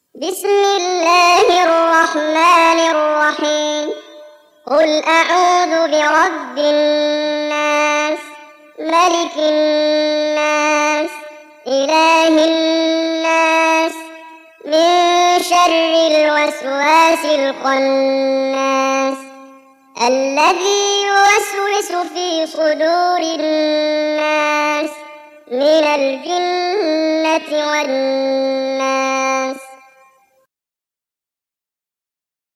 بسم الله الرحمن الرحيم. قل أعوذ برب الناس، ملك الناس، إله الناس، من شر الوسواس الخناس، الذي يوسوس في صدور الناس من الجنة والناس.